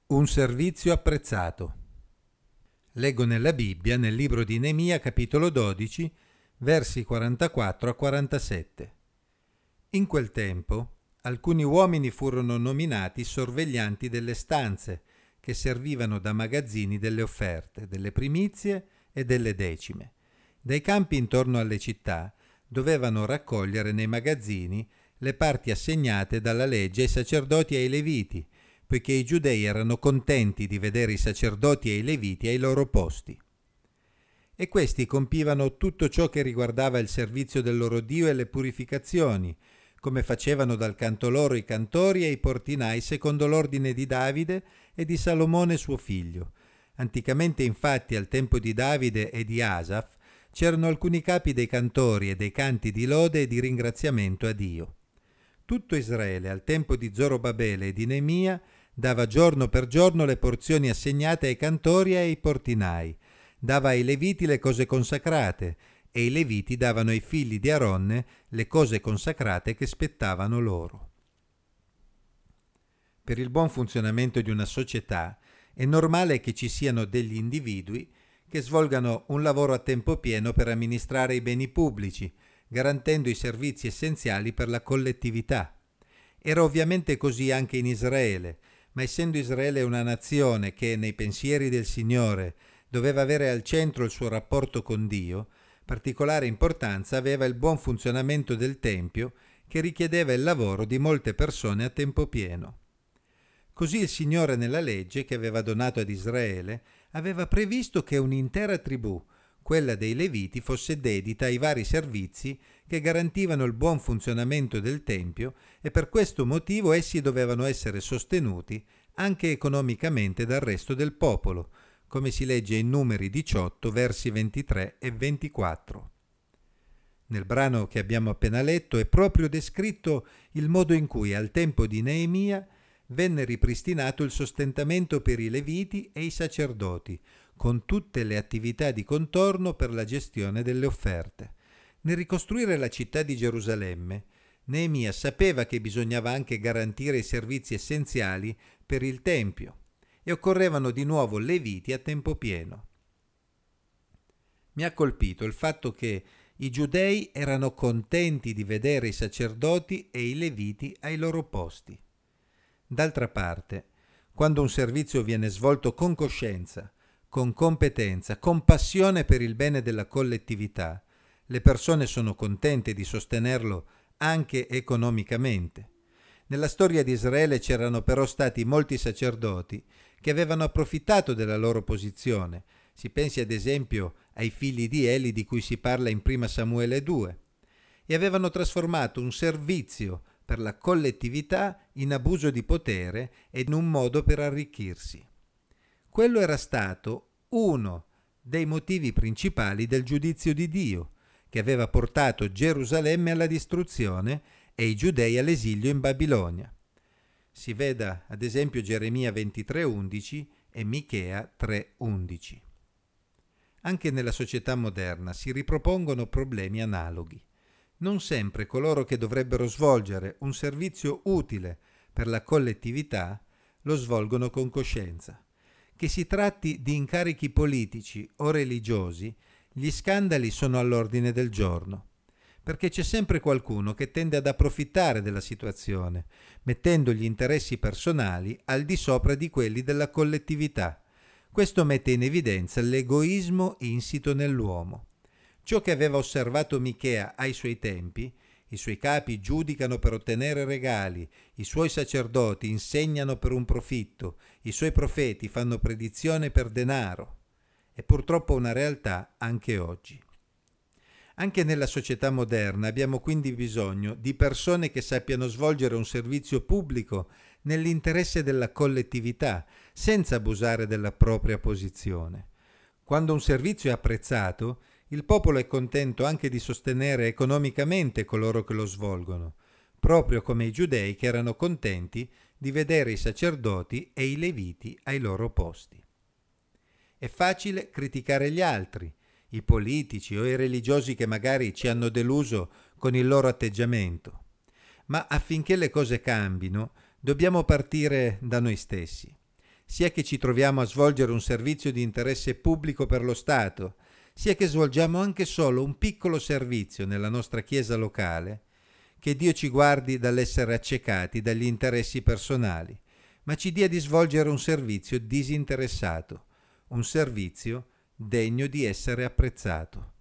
Un servizio apprezzato. Leggo nella Bibbia, nel libro di Neemia, capitolo 12, versi 44 a 47. In quel tempo, alcuni uomini furono nominati sorveglianti delle stanze che servivano da magazzini delle offerte, delle primizie e delle decime. Dai campi intorno alle città dovevano raccogliere nei magazzini le parti assegnate dalla legge ai sacerdoti e ai leviti, poiché i giudei erano contenti di vedere i sacerdoti e i leviti ai loro posti. E questi compivano tutto ciò che riguardava il servizio del loro Dio e le purificazioni, come facevano dal canto loro i cantori e i portinai secondo l'ordine di Davide e di Salomone suo figlio. Anticamente infatti al tempo di Davide e di Asaf c'erano alcuni capi dei cantori e dei canti di lode e di ringraziamento a Dio. Tutto Israele al tempo di Zorobabele e di Neemia dava giorno per giorno le porzioni assegnate ai cantori e ai portinai, dava ai leviti le cose consacrate, e i leviti davano ai figli di Aronne le cose consacrate che spettavano loro. Per il buon funzionamento di una società è normale che ci siano degli individui che svolgano un lavoro a tempo pieno per amministrare i beni pubblici, garantendo i servizi essenziali per la collettività. Era ovviamente così anche in Israele, ma essendo Israele una nazione che nei pensieri del Signore doveva avere al centro il suo rapporto con Dio, particolare importanza aveva il buon funzionamento del Tempio, che richiedeva il lavoro di molte persone a tempo pieno. Così il Signore nella legge che aveva donato ad Israele aveva previsto che un'intera tribù, quella dei Leviti, fosse dedita ai vari servizi che garantivano il buon funzionamento del Tempio, e per questo motivo essi dovevano essere sostenuti anche economicamente dal resto del popolo, come si legge in Numeri 18, versi 23 e 24. Nel brano che abbiamo appena letto è proprio descritto il modo in cui al tempo di Neemia venne ripristinato il sostentamento per i Leviti e i sacerdoti, con tutte le attività di contorno per la gestione delle offerte. Nel ricostruire la città di Gerusalemme, Neemia sapeva che bisognava anche garantire i servizi essenziali per il Tempio e occorrevano di nuovo leviti a tempo pieno. Mi ha colpito il fatto che i giudei erano contenti di vedere i sacerdoti e i leviti ai loro posti. D'altra parte, quando un servizio viene svolto con coscienza, con competenza, con passione per il bene della collettività, le persone sono contente di sostenerlo anche economicamente. Nella storia di Israele c'erano però stati molti sacerdoti che avevano approfittato della loro posizione. Si pensi ad esempio ai figli di Eli di cui si parla in 1 Samuele 2, e avevano trasformato un servizio per la collettività in abuso di potere e in un modo per arricchirsi. Quello era stato uno dei motivi principali del giudizio di Dio, che aveva portato Gerusalemme alla distruzione e i giudei all'esilio in Babilonia. Si veda ad esempio Geremia 23:11 e Michea 3:11. Anche nella società moderna si ripropongono problemi analoghi. Non sempre coloro che dovrebbero svolgere un servizio utile per la collettività lo svolgono con coscienza. Che si tratti di incarichi politici o religiosi, gli scandali sono all'ordine del giorno, perché c'è sempre qualcuno che tende ad approfittare della situazione, mettendo gli interessi personali al di sopra di quelli della collettività. Questo mette in evidenza l'egoismo insito nell'uomo. Ciò che aveva osservato Michea ai suoi tempi: i suoi capi giudicano per ottenere regali, i suoi sacerdoti insegnano per un profitto, i suoi profeti fanno predizione per denaro. È purtroppo una realtà anche oggi. Anche nella società moderna abbiamo quindi bisogno di persone che sappiano svolgere un servizio pubblico nell'interesse della collettività, senza abusare della propria posizione. Quando un servizio è apprezzato, il popolo è contento anche di sostenere economicamente coloro che lo svolgono, proprio come i giudei che erano contenti di vedere i sacerdoti e i leviti ai loro posti. È facile criticare gli altri, i politici o i religiosi che magari ci hanno deluso con il loro atteggiamento, ma affinché le cose cambino dobbiamo partire da noi stessi. sia che ci troviamo a svolgere un servizio di interesse pubblico per lo Stato, sia che svolgiamo anche solo un piccolo servizio nella nostra chiesa locale, che Dio ci guardi dall'essere accecati dagli interessi personali, ma ci dia di svolgere un servizio disinteressato, un servizio degno di essere apprezzato.